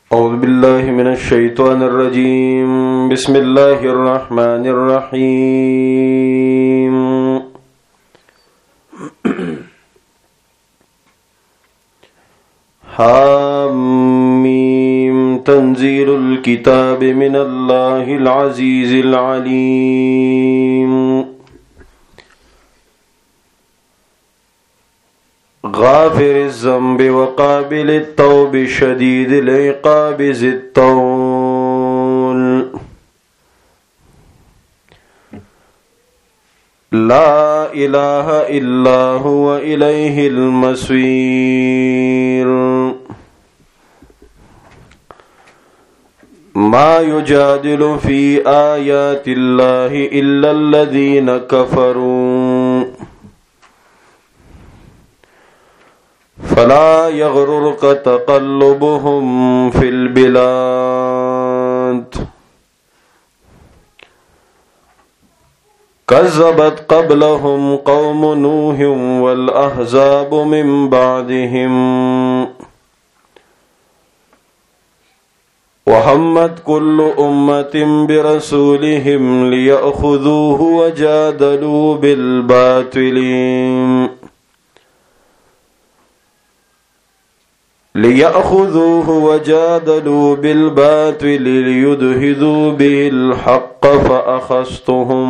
أعوذ بالله من الشيطان الرجيم بسم الله الرحمن الرحيم حاميم تنزيل الكتاب من الله العزيز العليم غافر الذنب وقابل التوب شديد العقاب ذي الطول لا إله إلا هو إليه المصير ما يجادل في آيات الله إلا الذين كفروا فلا يغررك تقلبهم في البلاد كذبت قبلهم قوم نوح والأحزاب من بعدهم وهمت كل أمة برسولهم ليأخذوه وجادلوا بالباطل ليدحضوا به الحق فأخذتهم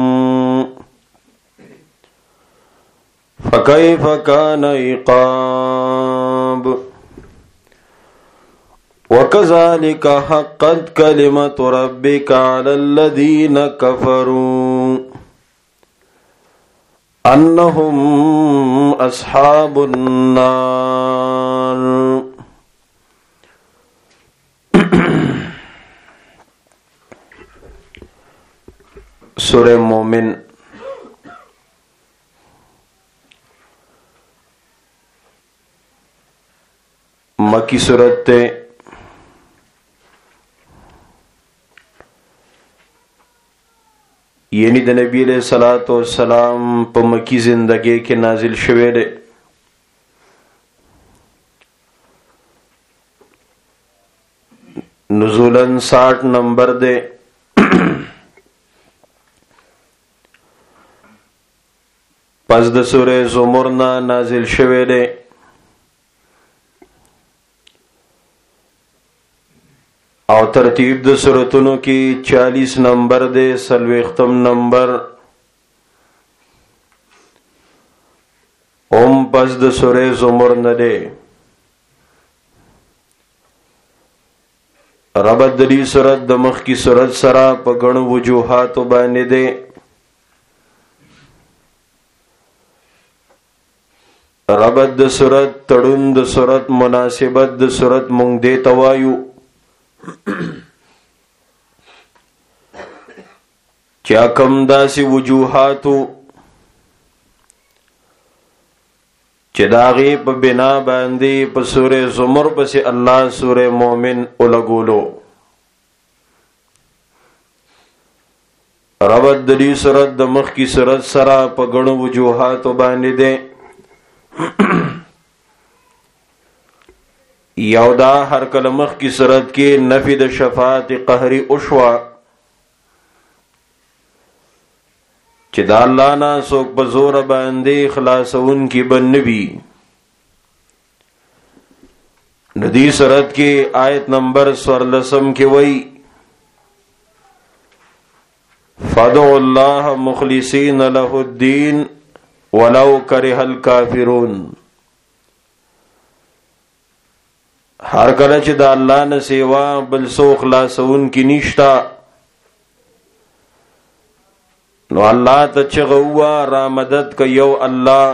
فكيف كان عقاب وكذلك حقت كلمة ربك على الذين كفروا أنهم أصحاب النار سورہ مومن مکی سورت تے یعنی د نبی علیہ الصلوۃ والسلام په مکی زندگی کې نازل شوه دی. نزولاً 60 نمبر دے. پس د سورہ زمر نا نازل شوه دی. او ترتیب د سورتونو کی 40 نمبر دے. 40 نمبر پس د سورہ زمر نه دی. ربط د دې سورت د مخ کی سورت سره په غنو وجوهات باندې دی. ربط د سورت، تړون د سورت، مناسبت د سورت مونږ دې توایو چا کم داسې وجوهاتو چې داغي په بنا باندې په سورې زمر پسې الله سورې مومن ولګولو. ربط د دې سورت د مخ کی سورت سره په غنو وجوهاتو باندې دی. یودا هر کله مخ کی صورت کې نفی د شفاعت قهری اوشوا چې دا الله نه څوک په زور باندې خلاصون کی بنوي. ندی صورت کې آیت نمبر 14 کې وای فادعوا الله مخلصین له الدین ولو کرہ الکافرون. ہر کله چې د الله نه سیوا بل څو خلاصون کی نشتا نو الله ته چغوا را مدد ک یو الله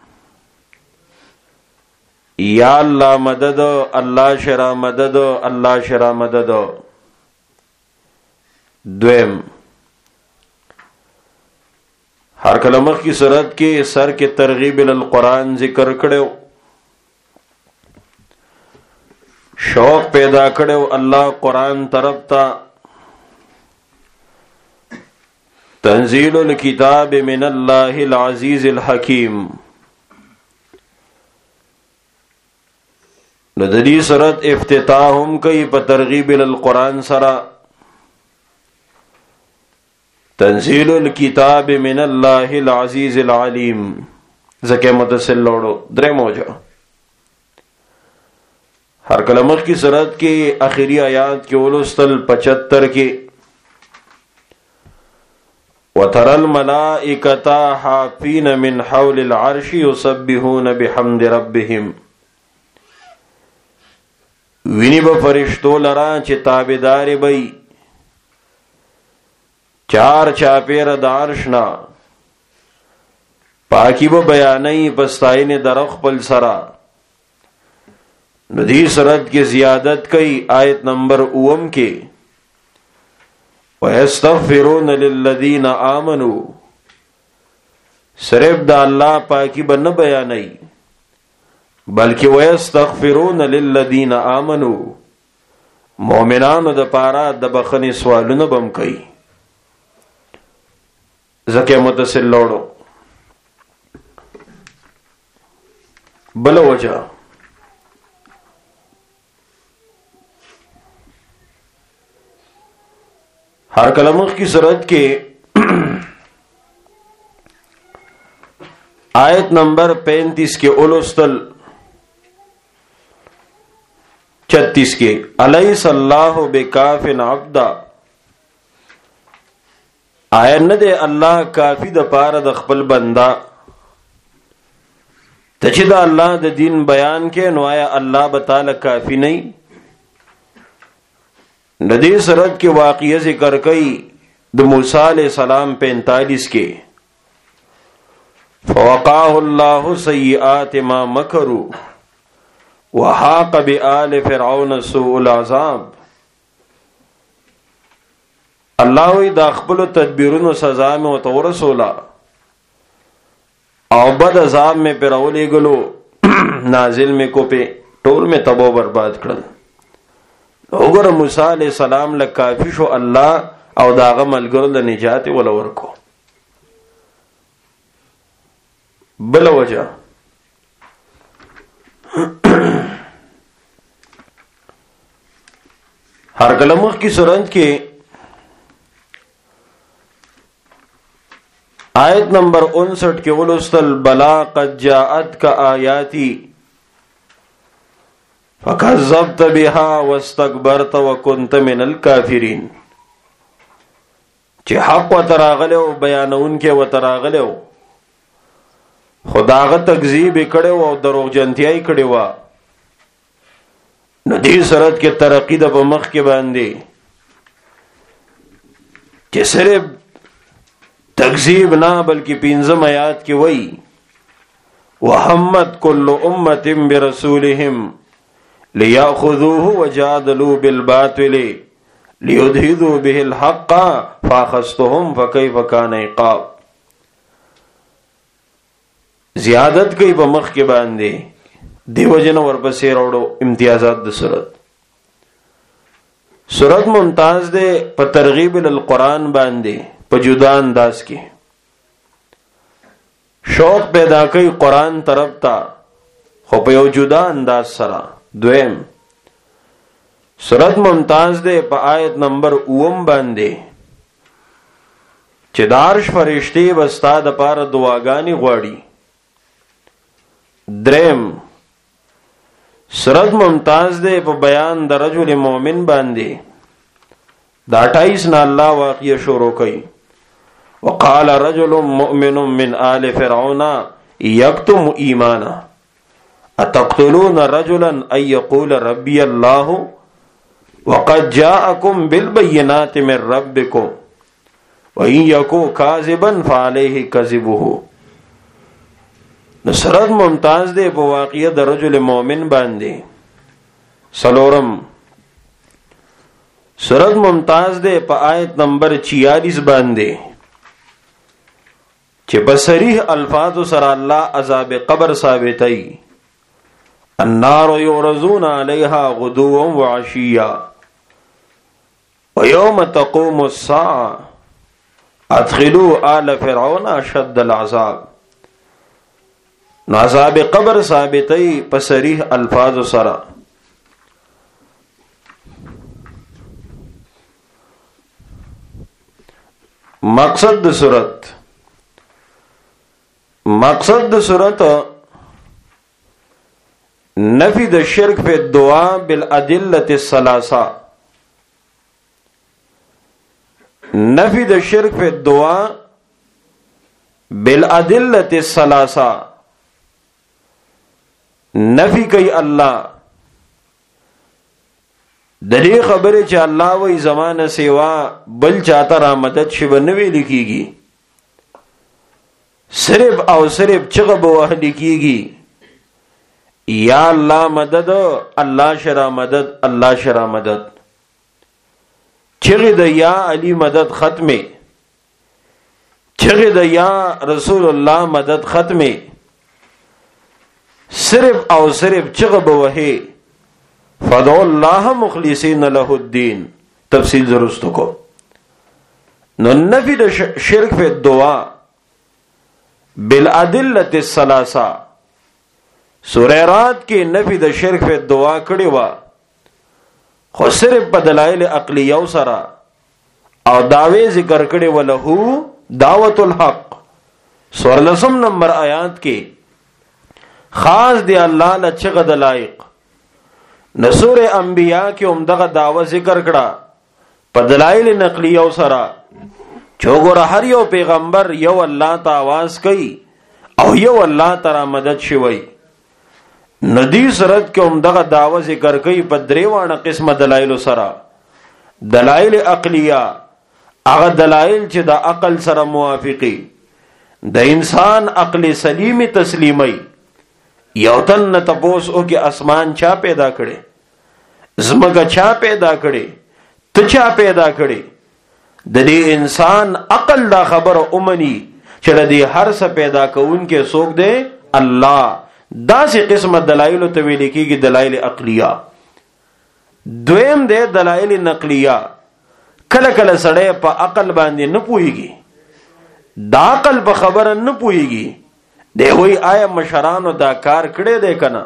یا الله مدد، الله شرا مدد، الله شرا مدد. دویم ہر کله مخ کی صورت کې سر کې ترغیب القرآن ذکر کړو، شوق پیدا کړو الله قرآن طرف تا. تنزیل الکتاب من اللہ العزیز الحکیم. نو د دې سورت افتتاح هم کوي په ترغیب القرآن سره. تنزيل الكتاب من الله العزيز العليم زکه متصل لوړو درې موجه. هر کله مخ کی سورت کې اخیری آیات کې ولستل 75 کې وترى الملائكة حافين من حول العرش يسبحون بحمد ربهم. ویني به فرشتو لرا چې تابعداري وي چار چاپیر د عرش نا پاکی به بیانای پستاین در خپل سرا. ندی سورت کی زیادت کئی آیت نمبر 9 کې وَيَسْتَغْفِرُونَ لِلَّذِينَ آمَنُوا صرف دا اللہ پاکی به نه بیانای بلکہ وَيَسْتَغْفِرُونَ لِلَّذِينَ آمَنُوا مومنانو د پارا د بخنی سوالونه بم کوي. زکه متصل لوړو بل وجه ہر کلمخ کی صورت کے آیت نمبر 35 کے اولستل 36 کے الیس اللہ بکاف عبدا آیا نه دی الله کافی د پاره د خپل بندا ته چې د الله د دین بیان کې نو آیا الله به تعالی کافی نه ندی سرت کې واقعي ذکر کړي د موسی علیہ السلام 45 کې فوقاه الله سیئات ما مکروا وحاق بآل فرعون سوء العذاب. الله وی دا خپل تدبیرونو سزا میں او تورسولا او بد عذاب میں پیراولے گلو نازل میں کو پہ ټول میں تباہ برباد کړل. وګوره موسی علیہ السلام له کافی شو الله او داغه ملګرو له نجات ول ورکو. بل وجه ہر کلمخ کی سورت کے آیت نمبر 59 کے ولستل بلا قد جاءتک آیاتی فکذبت بها واستكبرت وكنت من الكافرین. چې حق و تراغلو بیانون کې و تراغلو خداغه تکذیب کړو او دروغجنتیای کړو. نو دې سرت کې ترقی د مخ کې باندې چې صرف تکذیب نه بلکہ 15 آیات کی وئی وحمد کل امت برسولہم لیاخذوه وجادلوا بالباطل لیدحضوا به الحق فاخذتهم فکیف کان عقاب. زیادت کئی په مخ کې باندې دیو جن ورپسې راوړو امتیازات د سورت ممتاز ده په ترغیب القرآن باندې په جدا انداز کې شوق پیدا کوي قرآن طرف ته خو په یو جدا انداز سره. دویم سورت ممتاز ده په آیت نمبر 9 باندې چې دارش فرشتي بستا د پاره دعاګانی غواړي. دریم سورت ممتاز ده په بیان د رجل مؤمن باندې دا 28 نه الله واقعي شروع کوي. وقال رجل مؤمن من آل فرعون يكتم ایمانا اتقتلون رجلا ان يقول ربي الله وقد جاءكم بالبينات من ربكم وان يكن كاذبا فعليه كذبه. نصرت ممتاز دے په واقعه د رجل مؤمن باندې. سلورم سورت ممتاز دے په آیت نمبر 46 باندې چې بصریح الفاظ سره الله عذاب قبر ثابتای. النار يعرضون عليها غدوا وعشيا ويوم تقوم الساعة ادخلوا آل فرعون اشد العذاب. عذاب قبر ثابتای په صریح الفاظ سره مقصد د صورت نفی د شرک فی الدعاء بالادلة الثلاثه، نفی د شرک فی الدعاء بالادلة الثلاثه، نفی کوي الله د دې خبره چې الله وې زمانه سیوا بل چاته را مدد شي بنوي لیکيږي، صرف او صرف چغه به وه لیکيږي یا الله مدد، الله شرا مدد، الله شرا مدد، چغه د یا علی مدد ختمه، چغه د یا رسول الله مدد ختمه، صرف او صرف چغه به وه فدعوا الله مخلصین له الدین. تفصیل درست کو. نو نفی د شرک فی الدعاء بالادلة الثلاثه، سورہ رات کې نفی د شرک فی الدعاء کړي وا، خو صرف په دلایل عقلیه سره او داوی ذکر کړي وله دعوت الحق. سورہ 10 نمبر آیات کې خاص دی الله لچغه د لایق. نصور انبیاء کې هم دغه دعوه ذکر کړه په دلایل نقلیه سره، چوغور هر یو پیغمبر یو الله ته आवाज کوي او یو الله تعالی مدد شوی. ندی صورت کې هم دغه دعوه ذکر کوي په دریوانه قسمه دلایل سره. دلایل عقلیه هغه دلایل چې د عقل سره موافقي، د انسان عقل سلیمی تسلیمي. یو تن تپوس او کې اسمان چا پیدا کړي، زمکه چا پیدا کړي، ته چا پیدا کړي. د دې انسان عقل دا خبر اومني چې د دې هر څه پیدا کون کې څوک دی؟ الله. دا سي قسمه دلایل ته ویل کېږي دلایل عقلیه. دویم دی دلایل نقلیه. کله کله سړی په عقل باندې نه پوهیږي، دا عقل په خبره نه پوهیږي، دی وی آیا مشرانو دا کار کړی دی کنه؟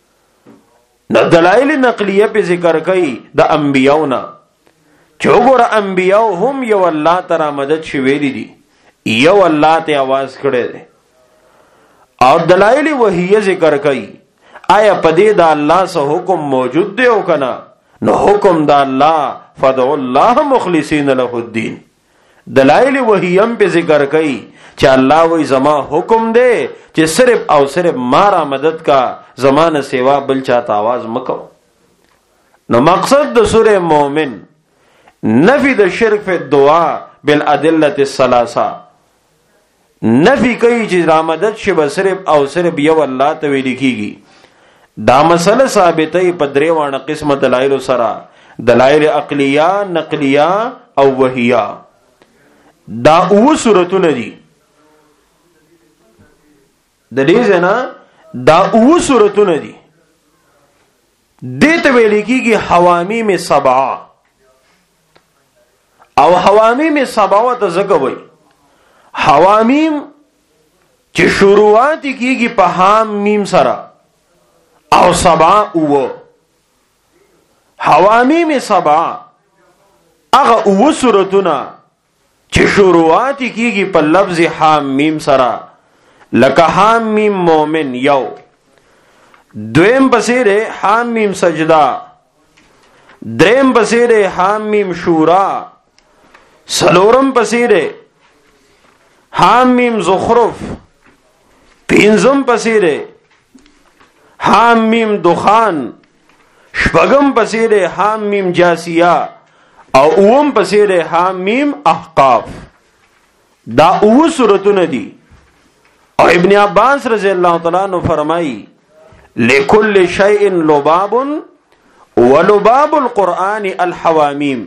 نو دلایل نقلیه په ذکر کوي د انبیاونا، چې وګوره انبیاو هم یو الله تعالی مدد شویلی دي، یو الله ته आवाज کړی دی. او دلایل وحیه ذکر کوي آیا پدې د الله سره حکم موجود دی او کنه؟ نو حکم د الله فدعوا الله مخلصین له الدین. دلائل وحیم پہ ذکر کئی چې الله وی زما حکم دے چې صرف او صرف مارا مدد کا زمان سیوا بل چاہتا آواز مکو. نو مقصد د سورہ مومن نفی د شرک فی الدعاء بالادلة الثلاثه، نفی کئی چې را مدد شبه صرف او صرف یو الله ته ویل کیږي. دا مسله ثابتې په دریوانه قسمه دلایل سره، دلایل عقلیه، نقلیه او وحیه. دا او صورتونه دي د دې ځنا، دا او صورتونه دي. دته ویل کیږي حوامیم سبعه، او حوامیم سبعه ته ځکه وایي حوامیم چې شروعات کیږي په حام میم سره او سبعه او. حوامیم سبعه هغه او صورتونه چې شروعات کیږي په لفظ حام میم سره، لکه حام میم مومن یو، دویم بصیره حام میم سجدہ، دریم بصیره حام میم شورا، سلورم بصیره حام میم زخرف، پینزم بصیره حام میم دخان، شپگم بصیره حام میم جاسیہ، او اوم پسیره حام میم احقاف. دا او سورتونه دي. او ابن عباس رضی اللہ تعالی عنہ فرمائی لکل شیء لباب ولباب القرآن الحوامیم.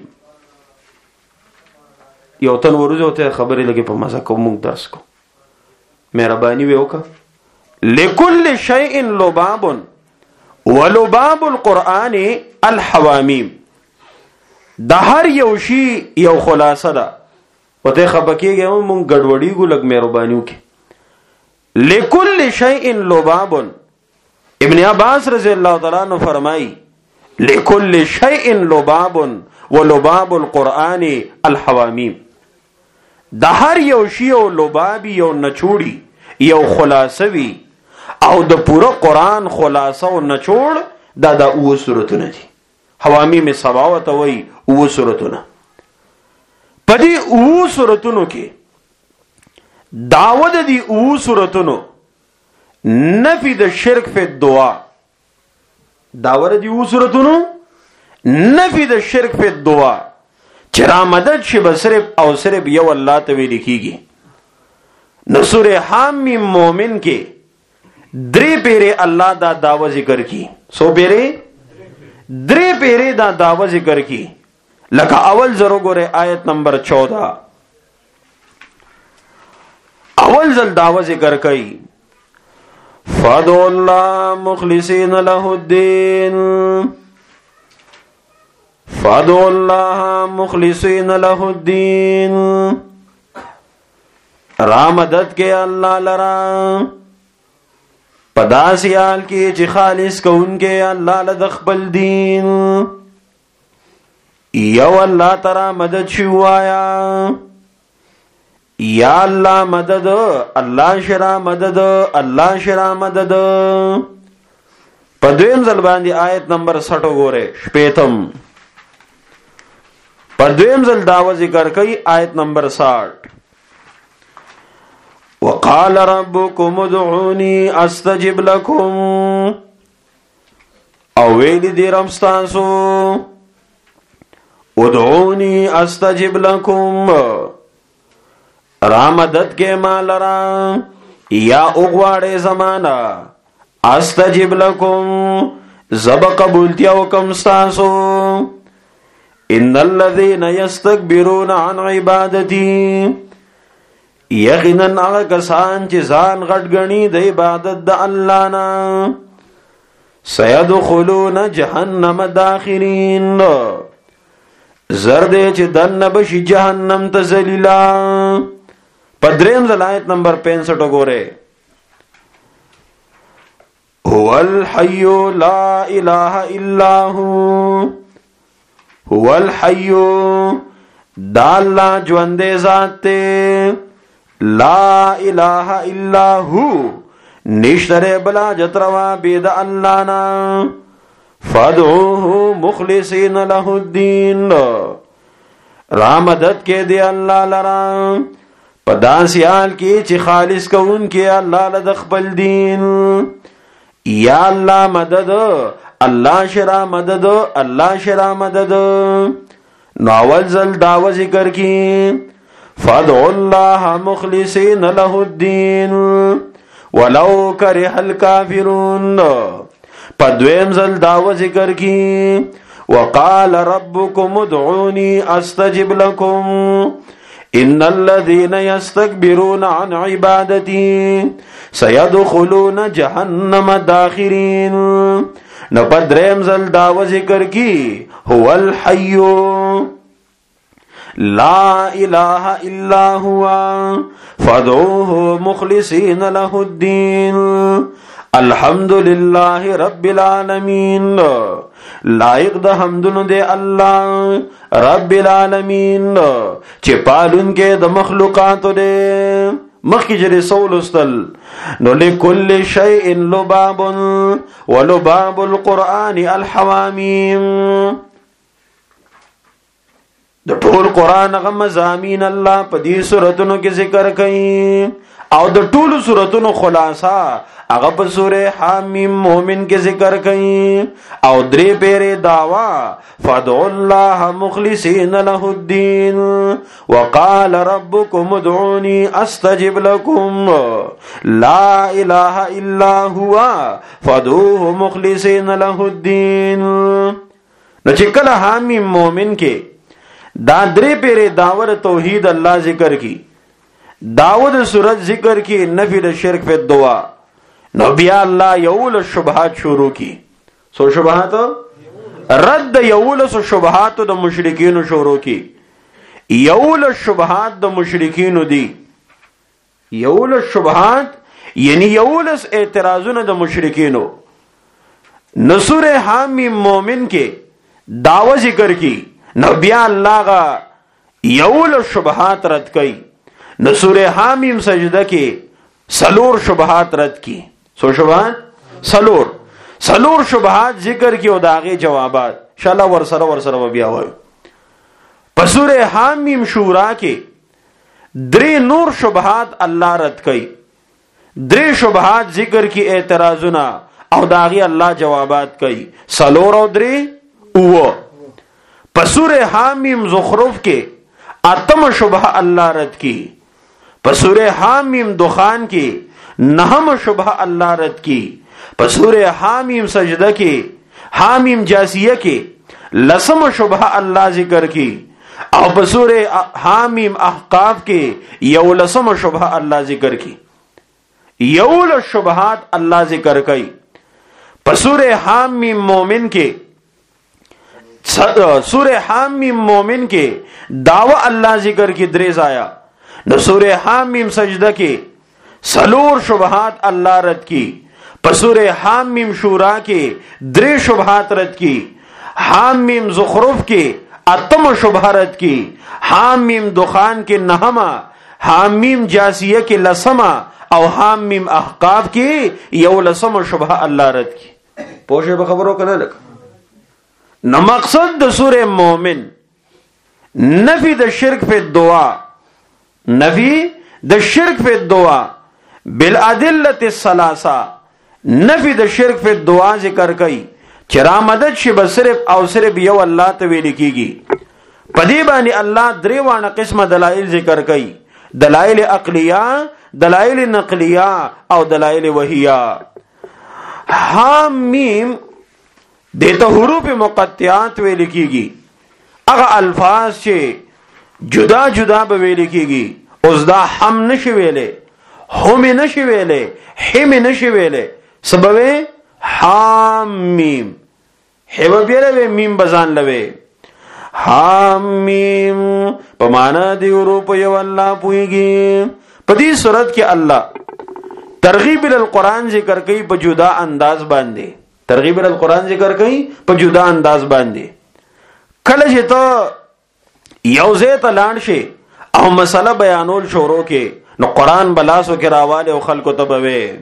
یو تن ورځو ته خبرې لګي په مزه کوم مونږ درس کو مهرباني وکړه. لکل شیء لباب ولباب القرآن الحوامیم. دا هر یو شی یو خلاصه ده. وته خبکیږي مونږ ګډوډي ګو لګ مهرباني وکي. لکل شیء لباب. ابن عباس رضی اللہ تعالی عنہ فرمائی لکل شیء لباب ولباب القرآن الحوامیم. د هر یو شی او لبابي یو نچوړي یو خلاصوي او د پوره قران خلاصه او نچوړ دا د اوه سورتونه دي. حوامیم سباوت وی اوه سورتونه. پدې اوه سورتونو کې داود دی اوه سورتونو نفی د شرک فی الدعا. داود دی اوه سورتونو نفی د شرک فی الدعا چې را مدد شي به صرف او صرف یو الله ته ویل کیږي. نو سورہ حامیم مومن کې درې پیره الله دا داوا ذکر کی. سو پیره درې پیره دا داوا ذکر کی. لکه اول زرو ګوره آیت نمبر 14 اول ځل داوا ذکر کړي فادعوا الله مخلصین له الدین فادعوا الله مخلصین له الدین. را مدد کې الله لرا پداسیال کې چې خالص کوونکې الله له خپل دین. یو الله تعالی مدد شوایا یا الله مدد الله شرا مدد الله شرا مدد. په دویم ځل باندې آیت نمبر 60 وګوره شپیتم په دویم ځل داوا ذکر کوي آیت نمبر 60 وقال ربكم ادعوني استجب لكم. او ویل دی رمستانسو ادعوني استجب لكم را مدد کې مال را یا اغواړې زمانہ استجب لكم زب قبولتیا وکم ستاسو. ان الذين يستكبرون عن عبادتي یقینا هغه کسان چې ځان غټ غني د عبادت د الله نه سيدخلون جهنم داخرين زرد چې دنه بشي جهنم ته ذلیلا. پدریم ځل آیت نمبر 65 وګوره هو الحي لا اله الا هو الحي دا الله ژوند ذات ته لا اله الا هو نشتره بلا جتروا بيد الله نا فادعوه مخلصين له الدين. را مدد کې دی الله لرا پداسیال کې چې خالص کوون کې الله له خپل دین. یا الله مدد الله شرا مدد الله شرا مدد. نو اول ځل داوا ذکر کی فادعوا الله مخلصين له الدين ولو كره الكافرون. پدویم ځل داوا ذکر کی وقال ربكم ادعوني استجب لكم ان الذين يستكبرون عن عبادتي سيدخلون جهنم داخرين. نو پدریم ځل داوا ذکر کی هو الحي لا اله الا هو فادعوه مخلصين له الدين الحمد لله رب العالمين. لائق د حمدونو دی الله رب العالمین چې پالون کې د مخلوقاتو دی. مخکې چې رسول استل نو لكل شيء لباب ولباب القرآن الحوامیم. د ټول قرآن هغه مضامین الله په دې سورتونو کې ذکر کوي او د ټول سورتونو خلاصہ هغه په سورې حامیم مومن کې ذکر کوي او درې پیره داوا فادعوا الله مخلصین له الدین وقال ربكم ادعوني استجب لكم لا اله الا هو فادعوه مخلصین له الدین. نو چې کله حامیم مومن کې دا درې پیره داور توحید الله ذکر کی داود سورت ذکر کی نفی الشرک فی الدعا. نو بیا الله یول شبهات شروع کی. سو شبهات رد یول سو شبهات د مشرکین شروع کی. یول شبهات د مشرکین دی. یول شبهات یعنی یولس اعتراضونه د مشرکینو. نصور حامیم مومن کې داوا ذکر کی. نو بیا الله غا یول شبهات رد کئ. نو سوره حامیم سجده کې سلور شبهات رد کی. سو شبهات سلور شبهات ذکر کی او داغه جوابات ان شاء الله ورسره بیا وایو. په سوره حامیم شورا کې درې نور شبهات الله رد کړي. درې شبهات ذکر کی اعتراضونه او داغه الله جوابات کوي. سلور او درې او په سوره حامیم زخرف کې اتم شبهه الله رد کی. په سوره حامیم دخان کې نهم شبهه الله رد کی. په سوره حامیم سجده کې حامیم جاسیه کې لسم شبهه الله ذکر کی. او په سوره حامیم احقاف کې یو لسم شبهه الله ذکر کی. یو لس شبهات الله ذکر کړي. په سوره حامیم مومن کې سوره حامیم مومن کې دعوه الله ذکر کی درې ځایا. نو سوره حامیم سجده کې سلور شبهات الله رد کی. په سوره حامیم شورا کې درې شبهات رد کی. حامیم زخرف کې اتم شبهه رد کی. حامیم دخان کې نهما. حامیم جاسیه کې لسما او حامیم احقاف کې یو لسم شبهه الله رد کی. پوښه به خبرو کنه لک. نو مقصد د سوره مومن نفی د شرک په دعا، نفی د شرک په دعا بالادله الثلاثه، نفی د شرک په دعا ذکر کړي چې را مدد شي به صرف او صرف یو الله ته ویل کیږي. په دې باندې الله درې وانه قسمه دلایل ذکر کړي: دلایل عقلیه، دلایل نقلیه او دلایل وحیه. حامیم دته حروف مقطعات ویل کیږي. هغه الفاظ چې جدا جدا به ویل کیږي. اوس دا هم نشي ویلې، هم نشي ویلې، هم نشي ویلې. سبب حامیم هو بیره میم بزان لوي. حامیم په معنا دی حروف یو الله پويږي. په دې صورت کې الله ترغیب القرآن ذکر کوي په جدا انداز باندې. ترغیب القرآن ذکر کوي په جدا انداز باندې. کله چې ته یو ځای ته لاړ شي او مسله بیانول شروع کې، نو قرآن بلاسو کې راواله او خلکو ته بوي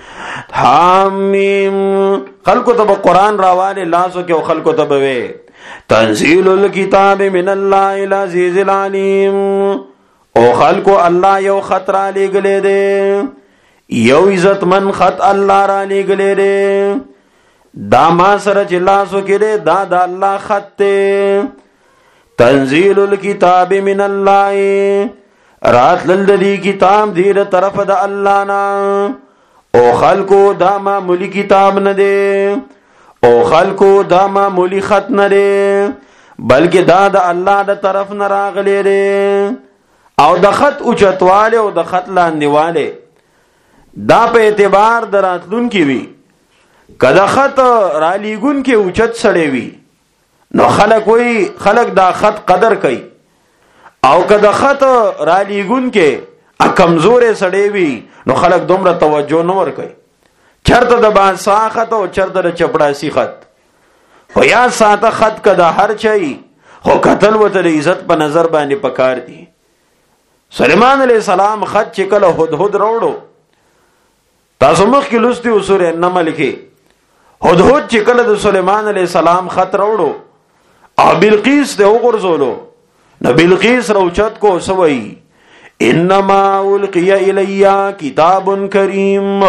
حامیم، خلکو ته قرآن راواله لاسو کې او خلکو ته بوي تنزيل الكتاب من الله العزيز العليم. او خلکو الله یو خط را لګلې دي، یو عزت من خط الله را لګلې دي. دا ما سره چې لاسو کې دا د الله خط ته. تنزيل الكتاب من الله، رات للذي کتاب دی له طرف د الله نه. او خلکو دا معمولی کتاب نه دی، او خلکو دا معمولی خط نه دی، بلکې دا د الله د طرف نه راغلی دی. او د خط اوچتواله او د خط لاندېواله دا په اعتبار دراتلون کې وي. کله خط را لیګون کې اوچت سړی وي نو خلک وي خلک دا خط قدر کوي، او کله خط را لیګون کې کمزورې سړی وي نو خلک دومره توجه نه ور کوي. چرته د بادشاہ خط او چرته د چپړاسي خط. خو یا ساته خط کده هر چي، خو قتل وته د عزت په نظر باندې پکار دي. سليمان عليه السلام خط چې کله هدهد راوړو، تاسو مخ کې لوستي سورې النمل کې هدهد چې کله د سليمان عليه السلام خط راوړو او بلقیس ته وګرځولو، نو بلقیس راوچت کو سوئی انما القی الی کتاب کریم.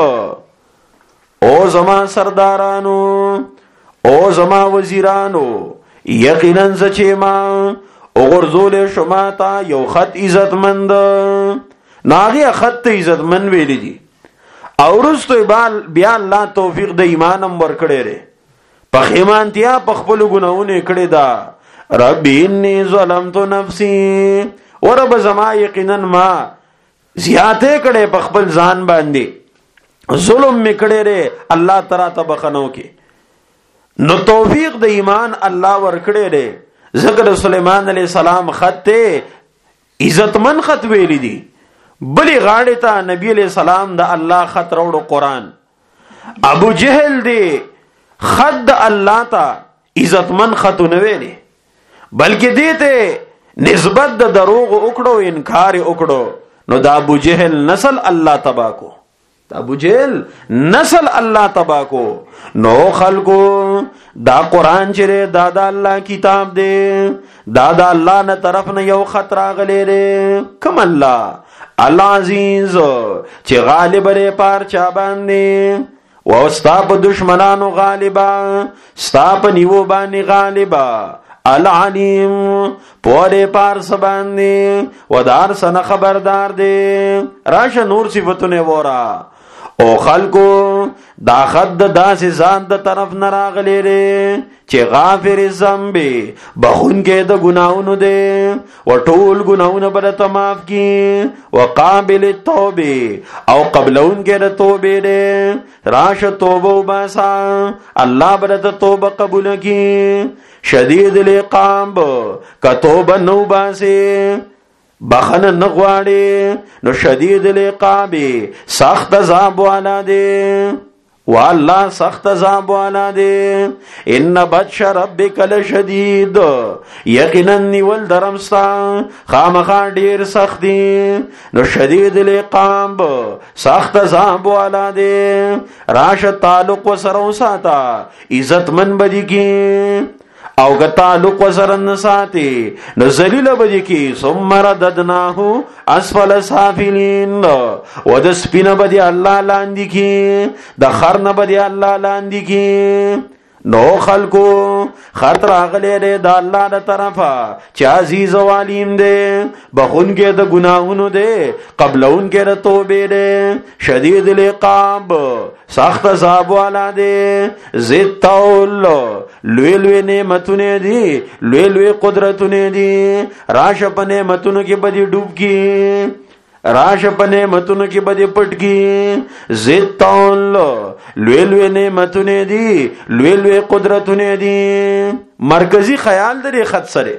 او زما سردارانو، او زما وزیرانو، یقینا چې ما وګرځول شما ته یو خط عزت مند. ناغه خط عزت مند ویل دي. او رستو بیا الله توفیق د ایمانم ورکړي ره. په خیمانتیا په خپل ګناونه کړي دا. رب انی ظلمت نفسی، ورب زما یقینا ما زیاته کړي په خپل ځان باندې، ظلم میکړي ره. الله تعالی ته بخنو کې نو توفیق د ایمان الله ورکړي ره. ذکر سليمان عليه السلام خط عزتمن خط ویل دي. بلی غاړه ته نبی علیہ السلام د الله خط راوړو قرآن. ابو جهل دی خط د الله ته عزتمن خط نه ویلي، بلکې دې ته نسبت د دروغ وکړو، انکار وکړو. نو دا ابو جهل نسل الله تبا کو، ابو جهل نسل الله تبا کو. نو خلقو دا قرآن چره دا دا الله کتاب دے، دا دا الله نه طرف نه یو خط راغلی دے. کم الله العزیز چې غالب لري پار چا باندې، و ستا په دشمنانو غالبا، ستا په نیو باندې غالبا. العلیم پوره پار سباندی و دار سن خبردار دی. راش نور صفتونه ورا او خلقو دا خد داس ځان د طرف نراغلی دی چې غافر الذنب بخون کې د ګناونو دی و ټول ګناونه بر ته معاف کی و قابل التوبه او قبلون کې د توبه دی. راش توبه وباسا الله بر ته توبه قبول کی. شدید العقاب کا توبه نو باسي بخنه نغواړي نو شدید العقاب سخت عذاب والا دی والله سخت عذاب والا دی. ان بطش ربک لشدید یقینا نیول درمستا خامخا ډیر سخت دی نو شدید العقاب سخت عذاب والا دی. راش تعلق وسره ساته عزت من بدی کی او که تعلق وسرن ساتی نو ذلیل بدی کی. ثم رددناه اسفل سافلین و د سپین بدی الله لاندې کی د خرن بدی الله لاندې کی. نو خلقو خطر اغلی دے دا اللہ دا طرفا چا عزیز و علیم دے بخون کے دا گناہونو دے قبلون کے دا توبے دے شدید العقاب سخت عذاب والا دے. زد تاول لوی لوی نعمتونے دی لوی لوی قدرتونے دی. راش پا نعمتونو کی بدی ڈوب کی راش پا نعمتونو کی بدی پٹ کی. زد تاول لوی لوی نعمتونے دی لوی لوی قدرتونے دی. مرکزی خیال دے خط سرے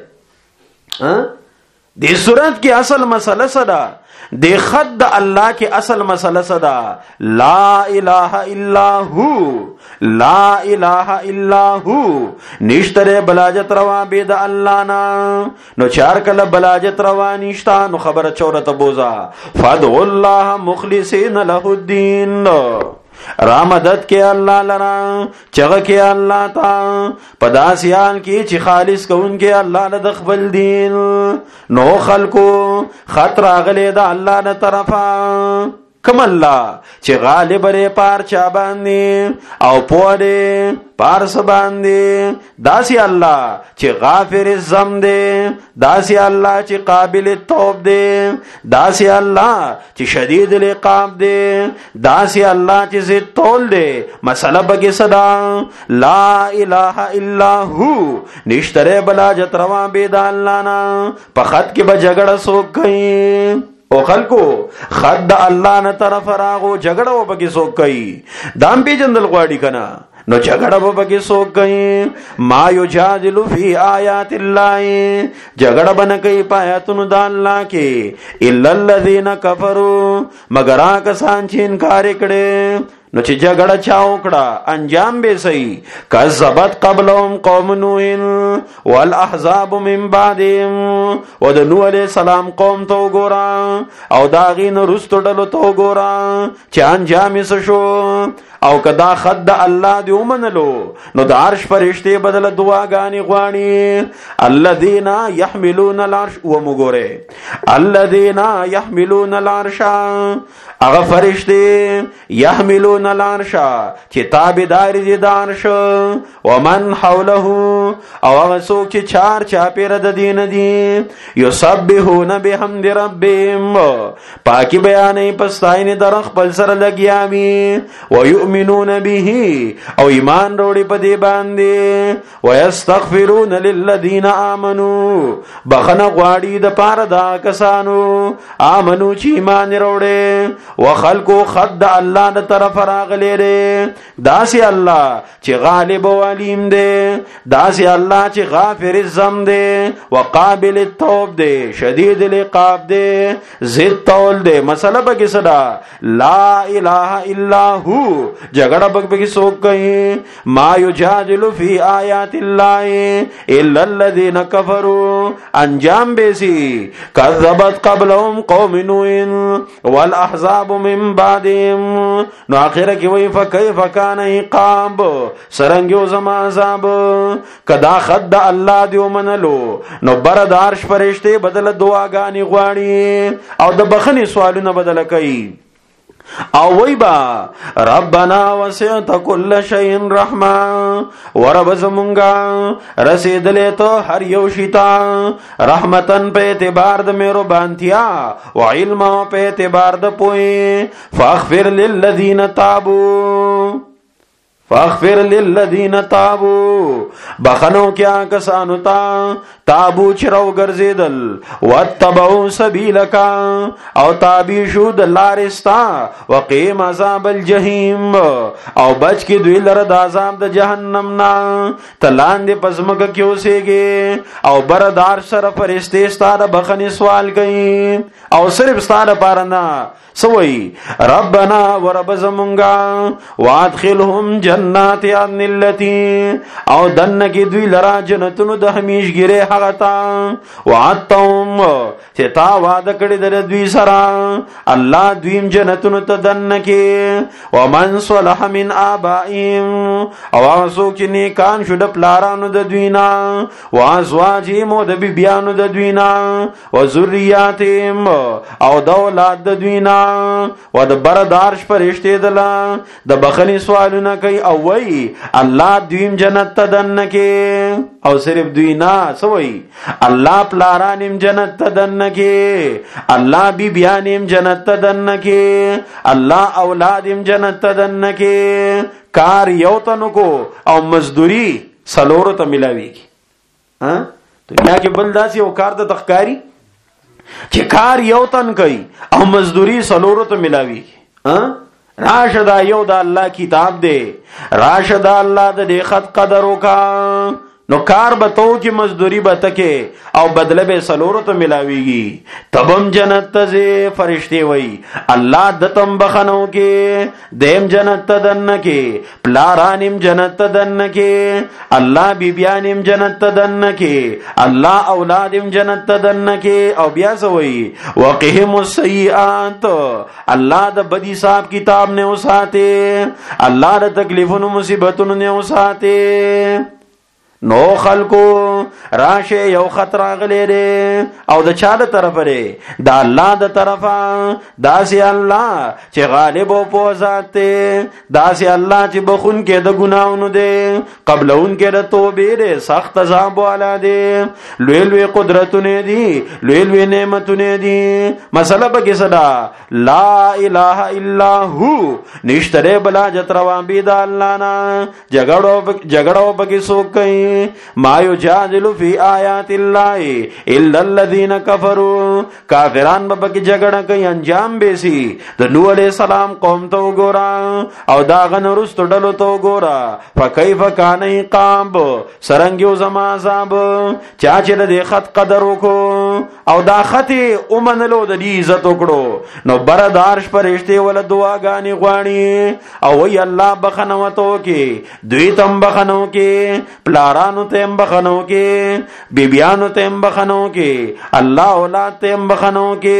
دی صورت کی اصل مسئلہ صدا دی خط دا اللہ کی اصل مسئلہ صدا لا الہ الا ہو لا الہ الا ہو. نشتر بلاجت روا بید اللہ نا نو چار کل بلاجت روا نشتا نو خبر چورت بوزا فدعو اللہ مخلصین لہ الدین. رامدد کے اللہ لرا چغ کے اللہ تا پداسیان کی چی خالص کو ان کے اللہ لدخبل دین. نو خلقو خطر اغلی دا اللہ نا طرفا کم اللہ چی غالب رے پار چا باندی او پوڑے پار سباندی. داسی اللہ چی غافر الذنب دے داسی اللہ چی قابل التوب دے داسی اللہ چی شدید العقاب دے داسی اللہ چی زد تول دے. مسئلہ بگی صدا لا الہ الا ہو نشترے بلاجت روان بیدا اللہ نا پخط کی بجگڑ سوک گئی. او خلقو خد اللہ نا طرف راغو جگڑا و بکی سوک گئی دام پی جندل غواڑی کنا نو جگڑا و بکی سوک گئی. ما یجادل فی آیات اللہ جگڑا بنکئی پایتن دا اللہ کے الا الذین کفروا مگر آکسان چی انکار کڑے نو چې جګړه چا وکړه انجام به صحیح. کذبت قبلهم قوم نوح والاحزاب من بعدهم و د نوح علیہ السلام قوم تو ګورا او داغین رستو ډلو تو ګورا چې انجام یې شو. او کدا خد الله دی ومنلو نو د عرش فرشتي بدل دعاګانی غواړي. الذين يحملون العرش و مګوره الذين يحملون العرش هغه فرشتي يحملون العرش چې تابعدار دي د عرش ومن حوله او هغه څوک چې چار چا پیر د دین دي يسبحون بحمد ربهم پاکي بیانې پستاینه در خپل سره لګیاوي ويؤمنون به او ایمان وروړي په دې باندې ويستغفرون للذين امنوا بخنه غواړي د پاره دا کسانو امنو چې ایمان وروړي وخلقو خد الله د طرف راغلی دی. داسی الله چې غالب و علیم دی داسی الله چې غافر الذنب دی وقابل التوب دی شدید العقاب دی زد تول دی. مسئلہ بکی صدا لا الہ الا ہو جگڑا بکی سوک گئی. ما یجادل فی آیات اللہ الا الذین کفروا انجام بیسی کذبت قبلهم قوم نوح والاحزاب من بعدهم. نو آخر کی وی فکیف کان عقاب سرنگیو زما عذاب. کدا خد الله دیو منلو نو برد عرش فرشته بدل دعاګانی غواړي او د بخنی سوالونه بدل کوي او وی با ربنا وسعت كل شيء رحمه ورب زمونگا رسیدلے تو ہر یو شتا رحمتن پہ اعتبار د مہربانتیا و علم پہ اعتبار د پوئے فاغفر للذین تابوا فاغفر للذین تابوا بخنو کیا کسانو تا تابو چرو گرزیدل واتبعوا سبیلک او تابی شود لارستا وقیم عذاب الجحیم او بچ کی دوی لرد عذاب د جہنم نا تلان دی پزمک کیو سیگے او بردار سر فرشتے ستار بخنی سوال گئی او صرف ستار پارنا سوئی ربنا ورب زمونگا وادخلهم جنات عدن اللتی او دن کی دوی لرا جنتونو د ہمیش گرے حغتا وعدتهم چه تا وعد کڑی در دوی سرا اللہ دویم جنتونو تا دن کی ومن صلح من آبائیم او آسو چی نیکان شد پلارانو د دوینا وازواجیم و د بیبیانو د دوینا وذریاتیم او دولاد د دوینا و د بردارش فرشتے دلا د بخنی سوالونا کئی او وی اللہ دویم جنت تا دن کے او صرف دوینا سوئی اللہ پلارانیم جنت تا دن کے اللہ بی بیانیم جنت تا دن کے اللہ اولادیم جنت تا دن کے کار یوتنو کو او مزدوری سلورو تا ملاوی کی دنیا کے بلداسی او کار تا تخکاری چې کار یو تن کوي او مزدوری سلورو ته ملاوي راشدا یو د الله کتاب دی راشدا الله د دې خط قدر وکا نو کار بتو کی مزدوری بتکے او بدله به سلورو ته ملاویږي تبم جنت ته فرشتے وئی اللہ دتم بخنو کے دیم جنت ته دن کے پلارانیم جنت ته دن کے اللہ بیبیانیم جنت ته دن کے اللہ اولادیم جنت ته دن کے او بیا سوئی وقهم السیئات اللہ د بدی صاحب کتاب نے وساتے اللہ د تکلیفونو مصیبتونو نے وساتے نو خلقو راشه یو خطر غلی دی او د چا د طرف دی د الله د طرفا داسې الله چې غالب او په ذات دی داسې الله چې بخون کې د ګناونو دی قبلون کې د توبې دی سخت عذاب والا دی لوی لوی قدرتونه دی لوی لوی نعمتونه دی مسله به کې صدا لا اله الا هو نشتره بلا جتروا بيد الله نا جګړو بګي سو کوي ما یجادل فی آیات اللہ الا الذین کفروا کافران ببکی جگڑا کئی انجام بیسی د نوح علیہ السلام قوم تو گورا او داغن رست ڈلو تو گورا فکیف کان عقاب سرنگیو زما عذاب چاچے دے خط قدرو کو او دا خط اومنلو د دی عزت وکړو نو بردارش فرشتے ول دعا گانی غواړي او وی الله بخنوتو کې دوی تم بخنو کې پلارانو تیم بخنو کے بیبیانو تیم بخنو کے اللہ اولاد تیم بخنو کے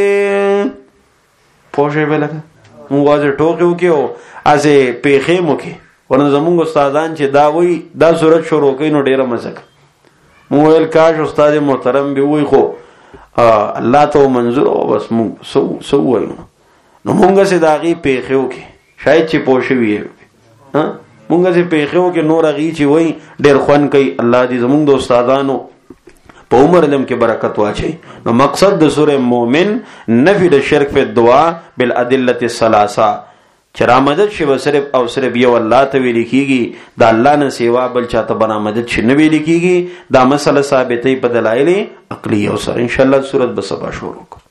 پوشے بے لگا مونږ واځه ټوکیو کېو ازه پیخېمو کې ورنه زمونږ استادان چې دا وی دا صورت شروع کړي نو ډیره مزه مونږ ویل کاش استاد محترم به وی خو الله ته منظور او بس مونږ سو وایو نو مونږ سه داغي پیخېو کې شاید چې پوښې وی ها مونږ سه پیخېو کې نور غي چې وای ډېر خوان کوي الله دې زمونږ د استادانو په عمر دم کې برکت واچي نو مقصد د سوره مومن نفی د شرک په دعا بالادله الثلاثه چرا مدد شي صرف او صرف یو الله ته ویل کیږي دا الله نه سیوا بل چاته بنا مدد شي نه ویل کیږي دا مسله ثابتې په دلایل عقلی او سره ان شاء الله سورۃ بسبا شروع